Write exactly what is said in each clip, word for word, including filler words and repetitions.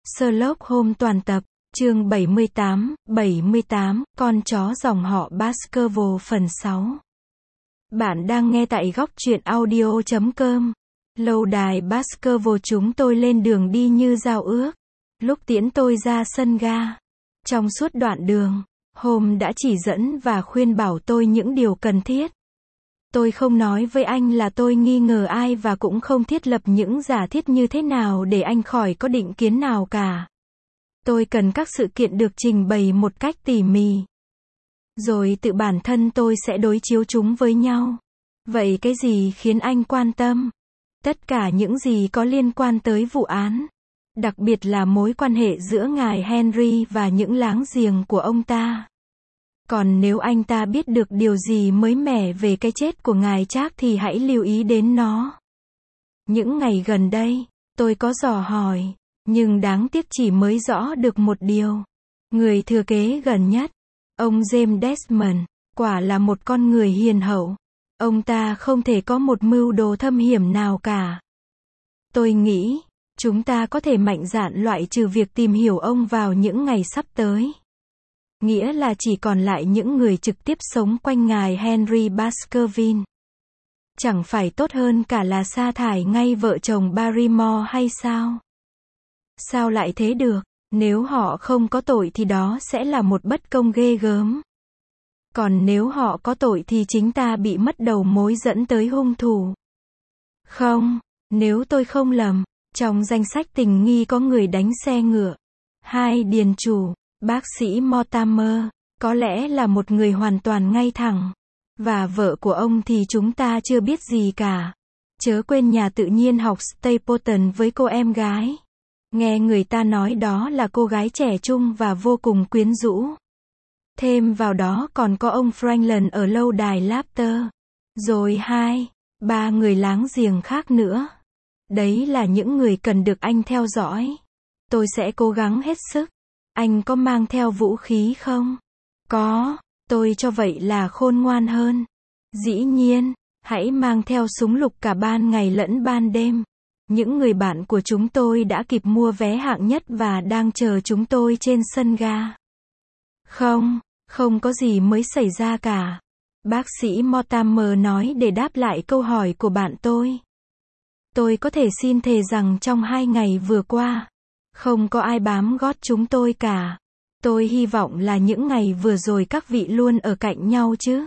Sherlock Holmes toàn tập, chương bảy mươi tám, bảy mươi tám, con chó dòng họ Baskerville phần sáu. Bạn đang nghe tại góc truyện audio chấm com. Lâu đài Baskerville chúng tôi lên đường đi như giao ước. Lúc tiễn tôi ra sân ga, trong suốt đoạn đường, Holmes đã chỉ dẫn và khuyên bảo tôi những điều cần thiết. Tôi không nói với anh là tôi nghi ngờ ai và cũng không thiết lập những giả thiết như thế nào để anh khỏi có định kiến nào cả. Tôi cần các sự kiện được trình bày một cách tỉ mỉ. Rồi tự bản thân tôi sẽ đối chiếu chúng với nhau. Vậy cái gì khiến anh quan tâm? Tất cả những gì có liên quan tới vụ án. Đặc biệt là mối quan hệ giữa ngài Henry và những láng giềng của ông ta. Còn nếu anh ta biết được điều gì mới mẻ về cái chết của ngài Trác thì hãy lưu ý đến nó. Những ngày gần đây, tôi có dò hỏi, nhưng đáng tiếc chỉ mới rõ được một điều. Người thừa kế gần nhất, ông James Desmond, quả là một con người hiền hậu. Ông ta không thể có một mưu đồ thâm hiểm nào cả. Tôi nghĩ, chúng ta có thể mạnh dạn loại trừ việc tìm hiểu ông vào những ngày sắp tới. Nghĩa là chỉ còn lại những người trực tiếp sống quanh ngài Henry Baskerville. Chẳng phải tốt hơn cả là sa thải ngay vợ chồng Barrymore hay sao? Sao lại thế được? Nếu họ không có tội thì đó sẽ là một bất công ghê gớm. Còn nếu họ có tội thì chính ta bị mất đầu mối dẫn tới hung thủ. Không, nếu tôi không lầm, trong danh sách tình nghi có người đánh xe ngựa. Hai điền chủ, bác sĩ Mortimer, có lẽ là một người hoàn toàn ngay thẳng. Và vợ của ông thì chúng ta chưa biết gì cả. Chớ quên nhà tự nhiên học Stapleton với cô em gái. Nghe người ta nói đó là cô gái trẻ trung và vô cùng quyến rũ. Thêm vào đó còn có ông Franklin ở lâu đài Lafter. Rồi hai, ba người láng giềng khác nữa. Đấy là những người cần được anh theo dõi. Tôi sẽ cố gắng hết sức. Anh có mang theo vũ khí không? Có, tôi cho vậy là khôn ngoan hơn. Dĩ nhiên, hãy mang theo súng lục cả ban ngày lẫn ban đêm. Những người bạn của chúng tôi đã kịp mua vé hạng nhất và đang chờ chúng tôi trên sân ga. Không, không có gì mới xảy ra cả. Bác sĩ Mortimer nói để đáp lại câu hỏi của bạn tôi. Tôi có thể xin thề rằng trong hai ngày vừa qua, không có ai bám gót chúng tôi cả. Tôi hy vọng là những ngày vừa rồi các vị luôn ở cạnh nhau chứ.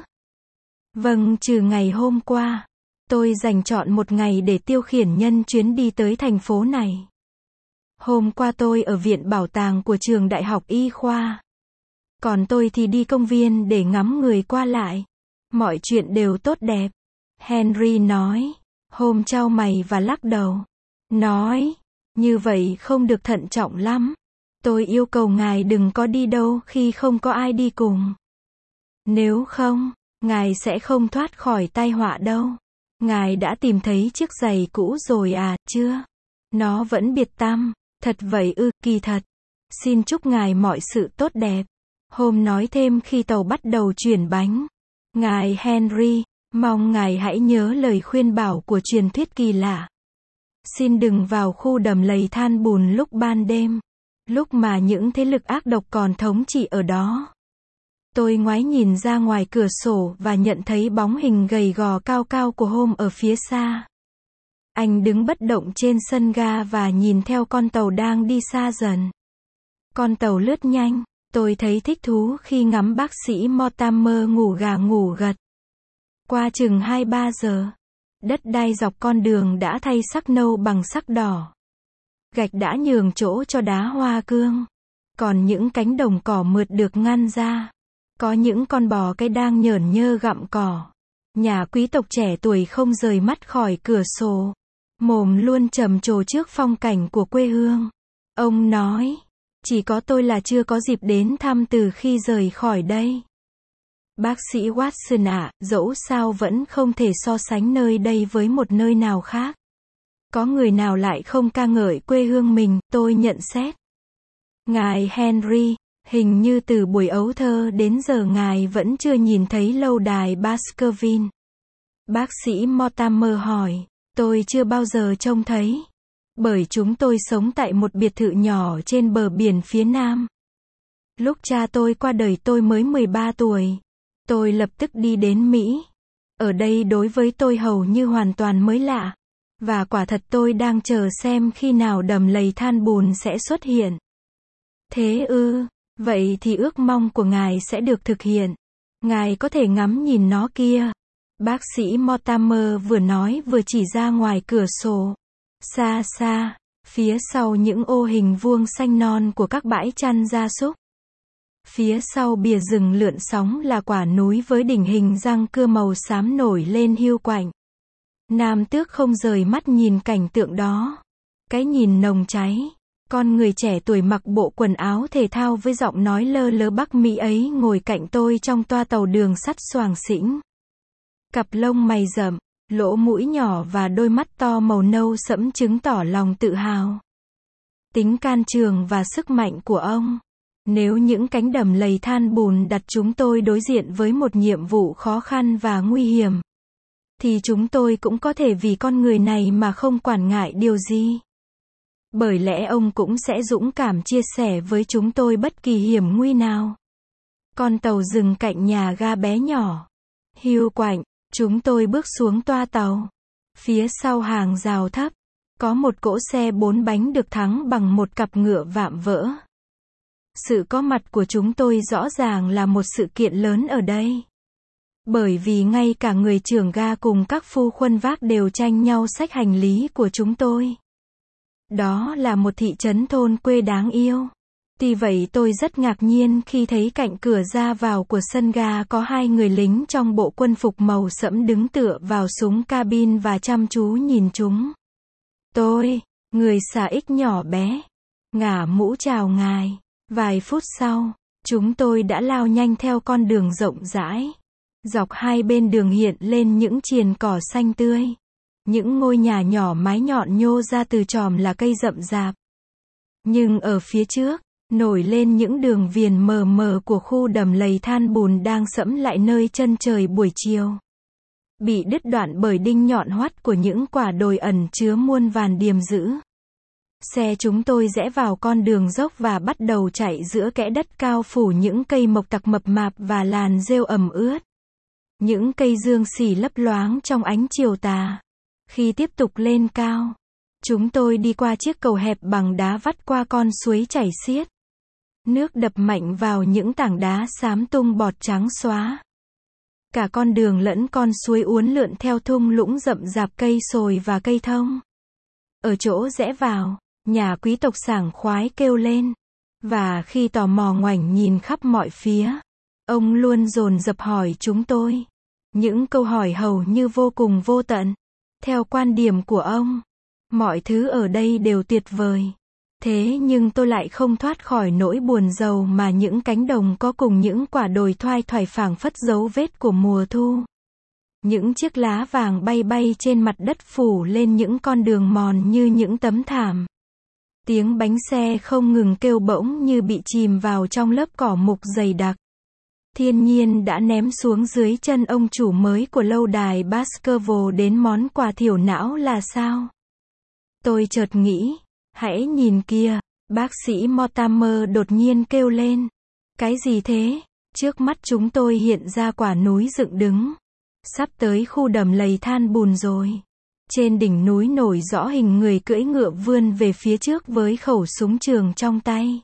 Vâng, trừ ngày hôm qua. Tôi dành chọn một ngày để tiêu khiển nhân chuyến đi tới thành phố này. Hôm qua tôi ở viện bảo tàng của trường đại học y khoa. Còn tôi thì đi công viên để ngắm người qua lại. Mọi chuyện đều tốt đẹp. Henry nói. Holmes chau mày và lắc đầu. Nói. Như vậy không được thận trọng lắm. Tôi yêu cầu ngài đừng có đi đâu khi không có ai đi cùng. Nếu không, ngài sẽ không thoát khỏi tai họa đâu. Ngài đã tìm thấy chiếc giày cũ rồi à, chưa? Nó vẫn biệt tăm. Thật vậy ư, kỳ thật. Xin chúc ngài mọi sự tốt đẹp. Holmes nói thêm khi tàu bắt đầu chuyển bánh. Ngài Henry, mong ngài hãy nhớ lời khuyên bảo của truyền thuyết kỳ lạ. Xin đừng vào khu đầm lầy than bùn lúc ban đêm. Lúc mà những thế lực ác độc còn thống trị ở đó. Tôi ngoái nhìn ra ngoài cửa sổ và nhận thấy bóng hình gầy gò cao cao của Holmes ở phía xa. Anh đứng bất động trên sân ga và nhìn theo con tàu đang đi xa dần. Con tàu lướt nhanh, tôi thấy thích thú khi ngắm bác sĩ Mortimer ngủ gà ngủ gật. Qua chừng hai ba giờ, đất đai dọc con đường đã thay sắc nâu bằng sắc đỏ. Gạch đã nhường chỗ cho đá hoa cương. Còn những cánh đồng cỏ mượt được ngăn ra. Có những con bò cái đang nhởn nhơ gặm cỏ. Nhà quý tộc trẻ tuổi không rời mắt khỏi cửa sổ. Mồm luôn trầm trồ trước phong cảnh của quê hương. Ông nói, chỉ có tôi là chưa có dịp đến thăm từ khi rời khỏi đây. Bác sĩ Watson ạ, dẫu sao vẫn không thể so sánh nơi đây với một nơi nào khác. Có người nào lại không ca ngợi quê hương mình, tôi nhận xét. Ngài Henry, hình như từ buổi ấu thơ đến giờ ngài vẫn chưa nhìn thấy lâu đài Baskerville. Bác sĩ Mortimer hỏi, tôi chưa bao giờ trông thấy. Bởi chúng tôi sống tại một biệt thự nhỏ trên bờ biển phía nam. Lúc cha tôi qua đời tôi mới mười ba tuổi. Tôi lập tức đi đến Mỹ. Ở đây đối với tôi hầu như hoàn toàn mới lạ. Và quả thật tôi đang chờ xem khi nào đầm lầy than bùn sẽ xuất hiện. Thế ư, vậy thì ước mong của ngài sẽ được thực hiện. Ngài có thể ngắm nhìn nó kia. Bác sĩ Mortimer vừa nói vừa chỉ ra ngoài cửa sổ. Xa xa, phía sau những ô hình vuông xanh non của các bãi chăn gia súc. Phía sau bìa rừng lượn sóng là quả núi với đỉnh hình răng cưa màu xám nổi lên hiu quạnh. Nam tước không rời mắt nhìn cảnh tượng đó. Cái nhìn nồng cháy. Con người trẻ tuổi mặc bộ quần áo thể thao với giọng nói lơ lớ Bắc Mỹ ấy ngồi cạnh tôi trong toa tàu đường sắt xoàng xĩnh. Cặp lông mày rậm, lỗ mũi nhỏ và đôi mắt to màu nâu sẫm chứng tỏ lòng tự hào. Tính can trường và sức mạnh của ông. Nếu những cánh đầm lầy than bùn đặt chúng tôi đối diện với một nhiệm vụ khó khăn và nguy hiểm, thì chúng tôi cũng có thể vì con người này mà không quản ngại điều gì. Bởi lẽ ông cũng sẽ dũng cảm chia sẻ với chúng tôi bất kỳ hiểm nguy nào. Con tàu dừng cạnh nhà ga bé nhỏ. Hiu quạnh, chúng tôi bước xuống toa tàu. Phía sau hàng rào thấp, có một cỗ xe bốn bánh được thắng bằng một cặp ngựa vạm vỡ. Sự có mặt của chúng tôi rõ ràng là một sự kiện lớn ở đây. Bởi vì ngay cả người trưởng ga cùng các phu khuân vác đều tranh nhau xách hành lý của chúng tôi. Đó là một thị trấn thôn quê đáng yêu. Tuy vậy tôi rất ngạc nhiên khi thấy cạnh cửa ra vào của sân ga có hai người lính trong bộ quân phục màu sẫm đứng tựa vào súng cabin và chăm chú nhìn chúng. Tôi, người xà ích nhỏ bé, ngả mũ chào ngài. Vài phút sau, chúng tôi đã lao nhanh theo con đường rộng rãi. Dọc hai bên đường hiện lên những triền cỏ xanh tươi. Những ngôi nhà nhỏ mái nhọn nhô ra từ chòm là cây rậm rạp. Nhưng ở phía trước, nổi lên những đường viền mờ mờ của khu đầm lầy than bùn đang sẫm lại nơi chân trời buổi chiều. Bị đứt đoạn bởi đinh nhọn hoắt của những quả đồi ẩn chứa muôn vàn điềm dữ. Xe chúng tôi rẽ vào con đường dốc và bắt đầu chạy giữa kẽ đất cao phủ những cây mộc tặc mập mạp và làn rêu ẩm ướt. Những cây dương xỉ lấp loáng trong ánh chiều tà. Khi tiếp tục lên cao, chúng tôi đi qua chiếc cầu hẹp bằng đá vắt qua con suối chảy xiết. Nước đập mạnh vào những tảng đá xám tung bọt trắng xóa. Cả con đường lẫn con suối uốn lượn theo thung lũng rậm rạp cây sồi và cây thông. Ở chỗ rẽ vào, nhà quý tộc sảng khoái kêu lên. Và khi tò mò ngoảnh nhìn khắp mọi phía, ông luôn dồn dập hỏi chúng tôi những câu hỏi hầu như vô cùng vô tận. Theo quan điểm của ông, mọi thứ ở đây đều tuyệt vời. Thế nhưng tôi lại không thoát khỏi nỗi buồn rầu mà những cánh đồng có cùng những quả đồi thoai thoải phảng phất dấu vết của mùa thu. Những chiếc lá vàng bay bay trên mặt đất phủ lên những con đường mòn như những tấm thảm. Tiếng bánh xe không ngừng kêu bỗng như bị chìm vào trong lớp cỏ mục dày đặc. Thiên nhiên đã ném xuống dưới chân ông chủ mới của lâu đài Baskerville đến món quà thiểu não là sao? Tôi chợt nghĩ, hãy nhìn kia, bác sĩ Mortimer đột nhiên kêu lên. Cái gì thế? Trước mắt chúng tôi hiện ra quả núi dựng đứng. Sắp tới khu đầm lầy than bùn rồi. Trên đỉnh núi nổi rõ hình người cưỡi ngựa vươn về phía trước với khẩu súng trường trong tay.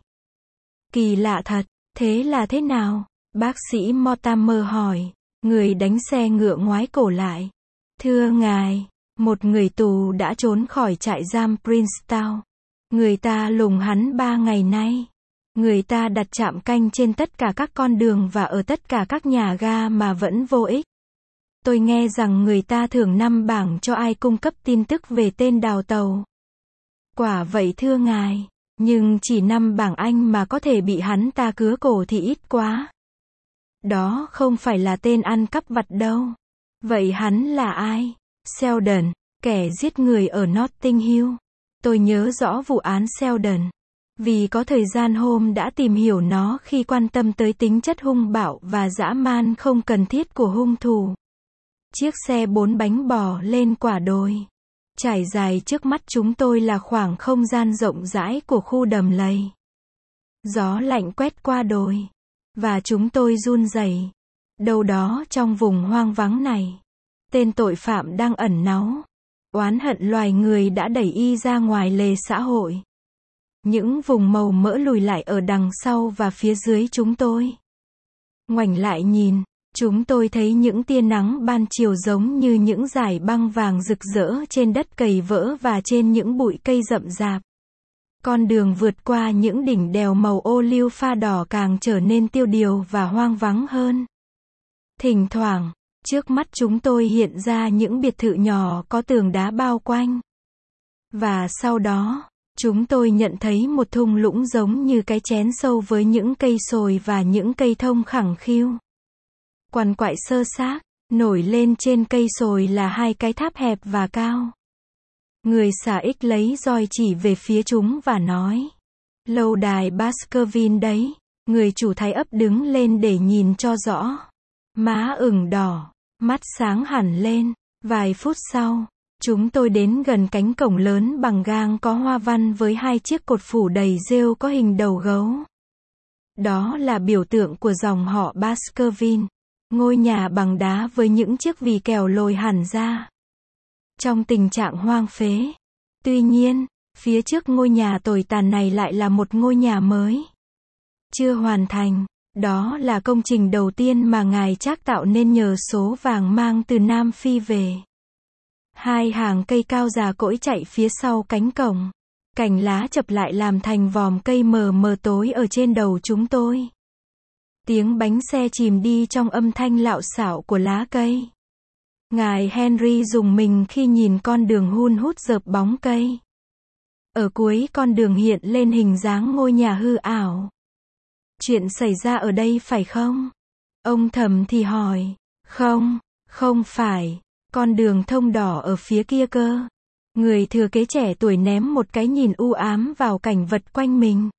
Kỳ lạ thật, thế là thế nào? Bác sĩ Mortimer hỏi. Người đánh xe ngựa ngoái cổ lại. Thưa ngài, một người tù đã trốn khỏi trại giam Princeton. Người ta lùng hắn ba ngày nay. Người ta đặt trạm canh trên tất cả các con đường và ở tất cả các nhà ga mà vẫn vô ích. Tôi nghe rằng người ta thưởng năm bảng cho ai cung cấp tin tức về tên đào tàu. Quả vậy thưa ngài, nhưng chỉ năm bảng Anh mà có thể bị hắn ta cứa cổ thì ít quá. Đó không phải là tên ăn cắp vặt đâu. Vậy hắn là ai? Sheldon, kẻ giết người ở Notting Hill. Tôi nhớ rõ vụ án Sheldon. Vì có thời gian hôm đã tìm hiểu nó khi quan tâm tới tính chất hung bạo và dã man không cần thiết của hung thủ. Chiếc xe bốn bánh bò lên quả đồi. Trải dài trước mắt chúng tôi là khoảng không gian rộng rãi của khu đầm lầy. Gió lạnh quét qua đồi. Và chúng tôi run rẩy. Đâu đó trong vùng hoang vắng này, tên tội phạm đang ẩn náu. Oán hận loài người đã đẩy y ra ngoài lề xã hội. Những vùng màu mỡ lùi lại ở đằng sau và phía dưới chúng tôi. Ngoảnh lại nhìn, chúng tôi thấy những tia nắng ban chiều giống như những dải băng vàng rực rỡ trên đất cày vỡ và trên những bụi cây rậm rạp. Con đường vượt qua những đỉnh đèo màu ô liu pha đỏ càng trở nên tiêu điều và hoang vắng hơn. Thỉnh thoảng, trước mắt chúng tôi hiện ra những biệt thự nhỏ có tường đá bao quanh. Và sau đó, chúng tôi nhận thấy một thung lũng giống như cái chén sâu với những cây sồi và những cây thông khẳng khiu. Quằn quại xơ xác, nổi lên trên cây sồi là hai cái tháp hẹp và cao. Người xà ích lấy roi chỉ về phía chúng và nói. Lâu đài Baskerville đấy. Người chủ thái ấp đứng lên để nhìn cho rõ. Má ửng đỏ, mắt sáng hẳn lên. Vài phút sau, chúng tôi đến gần cánh cổng lớn bằng gang có hoa văn với hai chiếc cột phủ đầy rêu có hình đầu gấu. Đó là biểu tượng của dòng họ Baskerville. Ngôi nhà bằng đá với những chiếc vì kèo lồi hẳn ra. Trong tình trạng hoang phế. Tuy nhiên, phía trước ngôi nhà tồi tàn này lại là một ngôi nhà mới. Chưa hoàn thành. Đó là công trình đầu tiên mà ngài Trác tạo nên nhờ số vàng mang từ Nam Phi về. Hai hàng cây cao già cỗi chạy phía sau cánh cổng. Cành lá chập lại làm thành vòm cây mờ mờ tối ở trên đầu chúng tôi. Tiếng bánh xe chìm đi trong âm thanh lạo xạo của lá cây. Ngài Henry rùng mình khi nhìn con đường hun hút rợp bóng cây. Ở cuối con đường hiện lên hình dáng ngôi nhà hư ảo. Chuyện xảy ra ở đây phải không? Ông thầm thì hỏi. Không, không phải. Con đường thông đỏ ở phía kia cơ. Người thừa kế trẻ tuổi ném một cái nhìn u ám vào cảnh vật quanh mình.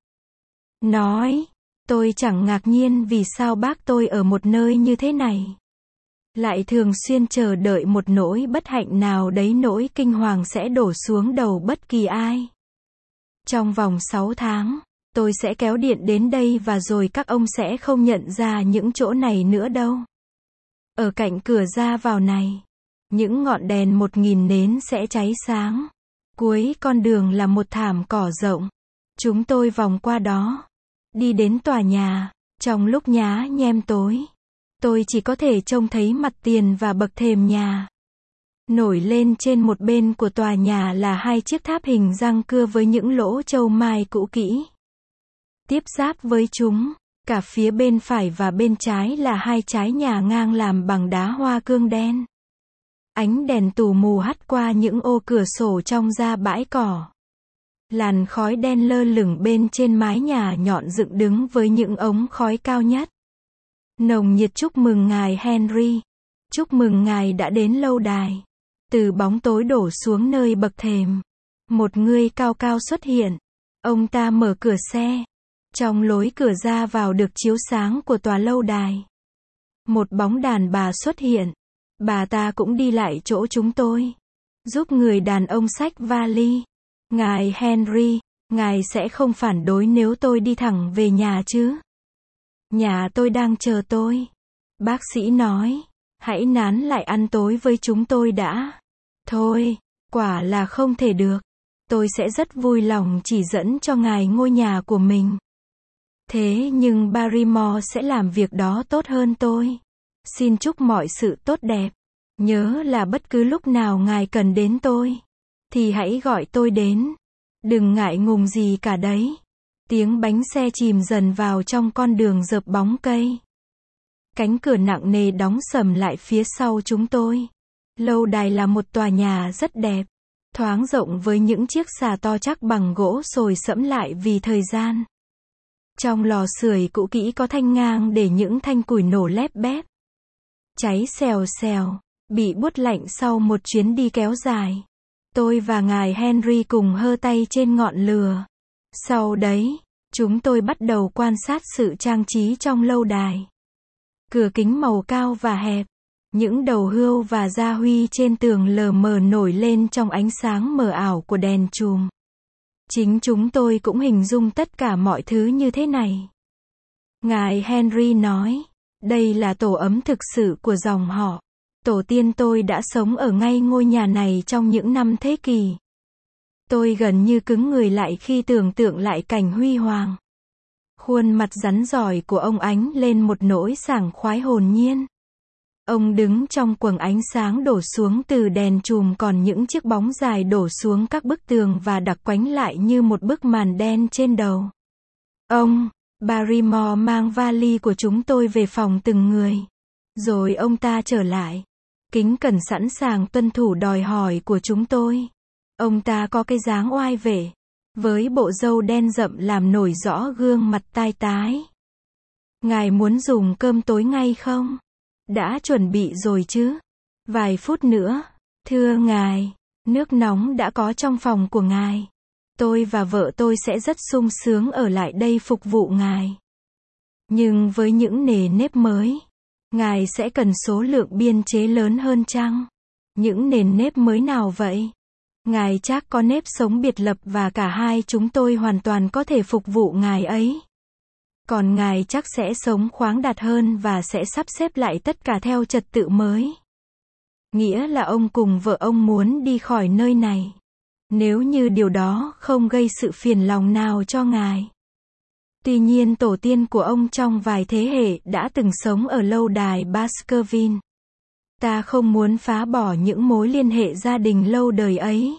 Nói, tôi chẳng ngạc nhiên vì sao bác tôi ở một nơi như thế này. Lại thường xuyên chờ đợi một nỗi bất hạnh nào đấy, nỗi kinh hoàng sẽ đổ xuống đầu bất kỳ ai. Trong vòng sáu tháng, tôi sẽ kéo điện đến đây và rồi các ông sẽ không nhận ra những chỗ này nữa đâu. Ở cạnh cửa ra vào này, những ngọn đèn một nghìn nến sẽ cháy sáng. Cuối con đường là một thảm cỏ rộng. Chúng tôi vòng qua đó, đi đến tòa nhà. Trong lúc nhá nhem tối, tôi chỉ có thể trông thấy mặt tiền và bậc thềm nhà. Nổi lên trên một bên của tòa nhà là hai chiếc tháp hình răng cưa với những lỗ châu mai cũ kỹ. Tiếp giáp với chúng, cả phía bên phải và bên trái là hai trái nhà ngang làm bằng đá hoa cương đen. Ánh đèn tù mù hắt qua những ô cửa sổ trong ra bãi cỏ. Làn khói đen lơ lửng bên trên mái nhà nhọn dựng đứng với những ống khói cao nhất. Nồng nhiệt chúc mừng ngài Henry. Chúc mừng ngài đã đến lâu đài. Từ bóng tối đổ xuống nơi bậc thềm, một người cao cao xuất hiện. Ông ta mở cửa xe. Trong lối cửa ra vào được chiếu sáng của tòa lâu đài, một bóng đàn bà xuất hiện. Bà ta cũng đi lại chỗ chúng tôi, giúp người đàn ông xách vali. Ngài Henry, ngài sẽ không phản đối nếu tôi đi thẳng về nhà chứ? Nhà tôi đang chờ tôi. Bác sĩ nói, hãy nán lại ăn tối với chúng tôi đã. Thôi, quả là không thể được. Tôi sẽ rất vui lòng chỉ dẫn cho ngài ngôi nhà của mình. Thế nhưng Barrymore sẽ làm việc đó tốt hơn tôi. Xin chúc mọi sự tốt đẹp. Nhớ là bất cứ lúc nào ngài cần đến tôi, thì hãy gọi tôi đến. Đừng ngại ngùng gì cả đấy. Tiếng bánh xe chìm dần vào trong con đường rợp bóng cây. Cánh cửa nặng nề đóng sầm lại phía sau chúng tôi. Lâu đài là một tòa nhà rất đẹp, thoáng rộng với những chiếc xà to chắc bằng gỗ sồi sẫm lại vì thời gian. Trong lò sưởi cũ kỹ có thanh ngang để những thanh củi nổ lép bép. Cháy xèo xèo, bị buốt lạnh sau một chuyến đi kéo dài. Tôi và ngài Henry cùng hơ tay trên ngọn lửa. Sau đấy, chúng tôi bắt đầu quan sát sự trang trí trong lâu đài. Cửa kính màu cao và hẹp, Những đầu hươu và gia huy trên tường lờ mờ nổi lên trong ánh sáng mờ ảo của đèn chùm. Chính chúng tôi cũng hình dung tất cả mọi thứ như thế này. Ngài Henry nói, đây là tổ ấm thực sự của dòng họ. Tổ tiên tôi đã sống ở ngay ngôi nhà này trong những năm thế kỷ. Tôi gần như cứng người lại khi tưởng tượng lại cảnh huy hoàng. Khuôn mặt rắn rỏi của ông ánh lên một nỗi sảng khoái hồn nhiên. Ông đứng trong quầng ánh sáng đổ xuống từ đèn chùm, còn những chiếc bóng dài đổ xuống các bức tường và đặc quánh lại như một bức màn đen trên đầu. Ông Barrymore mang vali của chúng tôi về phòng từng người. Rồi ông ta trở lại, kính cẩn sẵn sàng tuân thủ đòi hỏi của chúng tôi. Ông ta có cái dáng oai vệ, với bộ râu đen rậm làm nổi rõ gương mặt tai tái. Ngài muốn dùng cơm tối ngay không? Đã chuẩn bị rồi chứ? Vài phút nữa. Thưa ngài, nước nóng đã có trong phòng của ngài. Tôi và vợ tôi sẽ rất sung sướng ở lại đây phục vụ ngài. Nhưng với những nề nếp mới, ngài sẽ cần số lượng biên chế lớn hơn chăng? Những nền nếp mới nào vậy? Ngài chắc có nếp sống biệt lập và cả hai chúng tôi hoàn toàn có thể phục vụ ngài ấy. Còn ngài chắc sẽ sống khoáng đạt hơn và sẽ sắp xếp lại tất cả theo trật tự mới. Nghĩa là ông cùng vợ ông muốn đi khỏi nơi này. Nếu như điều đó không gây sự phiền lòng nào cho ngài. Tuy nhiên tổ tiên của ông trong vài thế hệ đã từng sống ở lâu đài Baskerville. Ta không muốn phá bỏ những mối liên hệ gia đình lâu đời ấy.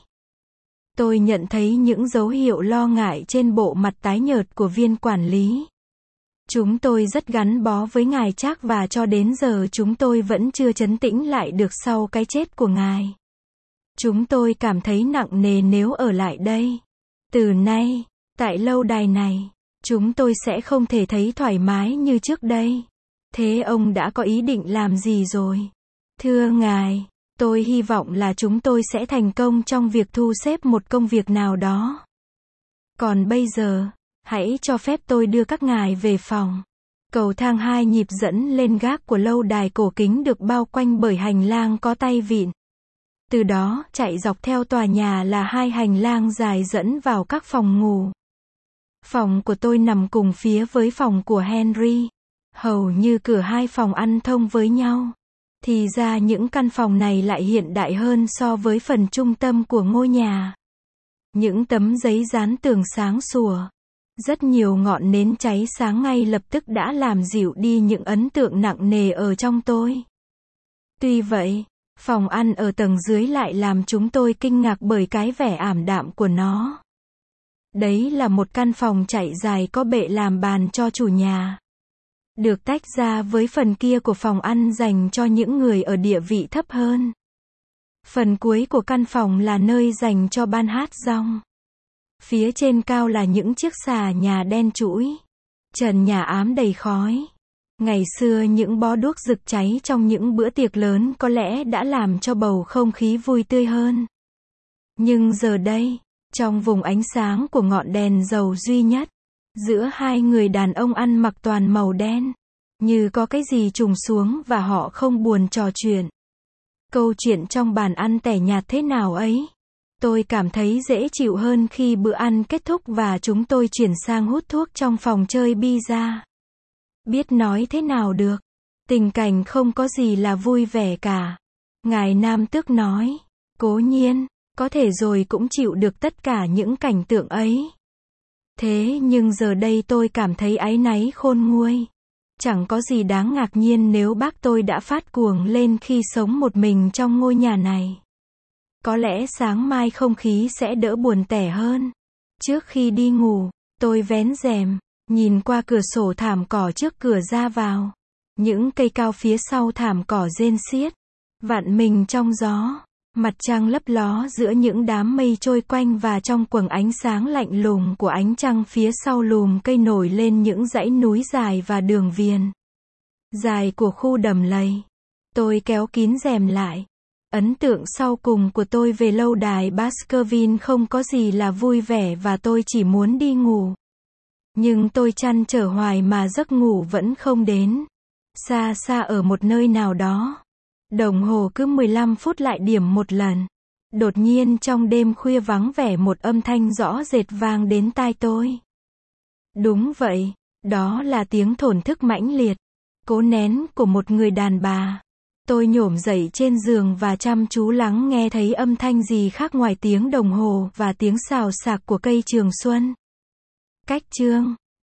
Tôi nhận thấy những dấu hiệu lo ngại trên bộ mặt tái nhợt của viên quản lý. Chúng tôi rất gắn bó với ngài Trác và cho đến giờ chúng tôi vẫn chưa trấn tĩnh lại được sau cái chết của ngài. Chúng tôi cảm thấy nặng nề nếu ở lại đây. Từ nay, tại lâu đài này, chúng tôi sẽ không thể thấy thoải mái như trước đây. Thế ông đã có ý định làm gì rồi? Thưa ngài, tôi hy vọng là chúng tôi sẽ thành công trong việc thu xếp một công việc nào đó. Còn bây giờ, hãy cho phép tôi đưa các ngài về phòng. Cầu thang hai nhịp dẫn lên gác của lâu đài cổ kính được bao quanh bởi hành lang có tay vịn. Từ đó, chạy dọc theo tòa nhà là hai hành lang dài dẫn vào các phòng ngủ. Phòng của tôi nằm cùng phía với phòng của Henry. Hầu như cửa hai phòng ăn thông với nhau. Thì ra những căn phòng này lại hiện đại hơn so với phần trung tâm của ngôi nhà. Những tấm giấy dán tường sáng sủa. Rất nhiều ngọn nến cháy sáng ngay lập tức đã làm dịu đi những ấn tượng nặng nề ở trong tôi. Tuy vậy, phòng ăn ở tầng dưới lại làm chúng tôi kinh ngạc bởi cái vẻ ảm đạm của nó. Đấy là một căn phòng chạy dài có bệ làm bàn cho chủ nhà. Được tách ra với phần kia của phòng ăn dành cho những người ở địa vị thấp hơn. Phần cuối của căn phòng là nơi dành cho ban hát rong. Phía trên cao là những chiếc xà nhà đen trũi. Trần nhà ám đầy khói. Ngày xưa những bó đuốc rực cháy trong những bữa tiệc lớn có lẽ đã làm cho bầu không khí vui tươi hơn. Nhưng giờ đây, trong vùng ánh sáng của ngọn đèn dầu duy nhất, giữa hai người đàn ông ăn mặc toàn màu đen, như có cái gì trùng xuống và họ không buồn trò chuyện. Câu chuyện trong bàn ăn tẻ nhạt thế nào ấy. Tôi cảm thấy dễ chịu hơn khi bữa ăn kết thúc và chúng tôi chuyển sang hút thuốc trong phòng chơi bi-a. Biết nói thế nào được. Tình cảnh không có gì là vui vẻ cả. Ngài Nam Tước nói. Cố nhiên, có thể rồi cũng chịu được tất cả những cảnh tượng ấy. Thế nhưng giờ đây tôi cảm thấy áy náy khôn nguôi. Chẳng có gì đáng ngạc nhiên nếu bác tôi đã phát cuồng lên khi sống một mình trong ngôi nhà này. Có lẽ sáng mai không khí sẽ đỡ buồn tẻ hơn. Trước khi đi ngủ, tôi vén rèm, nhìn qua cửa sổ thảm cỏ trước cửa ra vào. Những cây cao phía sau thảm cỏ rên xiết, vặn mình trong gió. Mặt trăng lấp ló giữa những đám mây trôi quanh và trong quầng ánh sáng lạnh lùng của ánh trăng phía sau lùm cây nổi lên những dãy núi dài và đường viền dài của khu đầm lầy. Tôi kéo kín rèm lại. Ấn tượng sau cùng của tôi về lâu đài Baskerville không có gì là vui vẻ và tôi chỉ muốn đi ngủ. Nhưng tôi trăn trở hoài mà giấc ngủ vẫn không đến. Xa xa ở một nơi nào đó, Đồng hồ cứ mười lăm phút lại điểm một lần. Đột nhiên trong đêm khuya vắng vẻ một âm thanh rõ rệt vang đến tai tôi. Đúng vậy, đó là tiếng thổn thức mãnh liệt, cố nén của một người đàn bà. Tôi nhổm dậy trên giường và chăm chú lắng nghe thấy âm thanh gì khác ngoài tiếng đồng hồ và tiếng xào xạc của cây trường xuân. Cách chương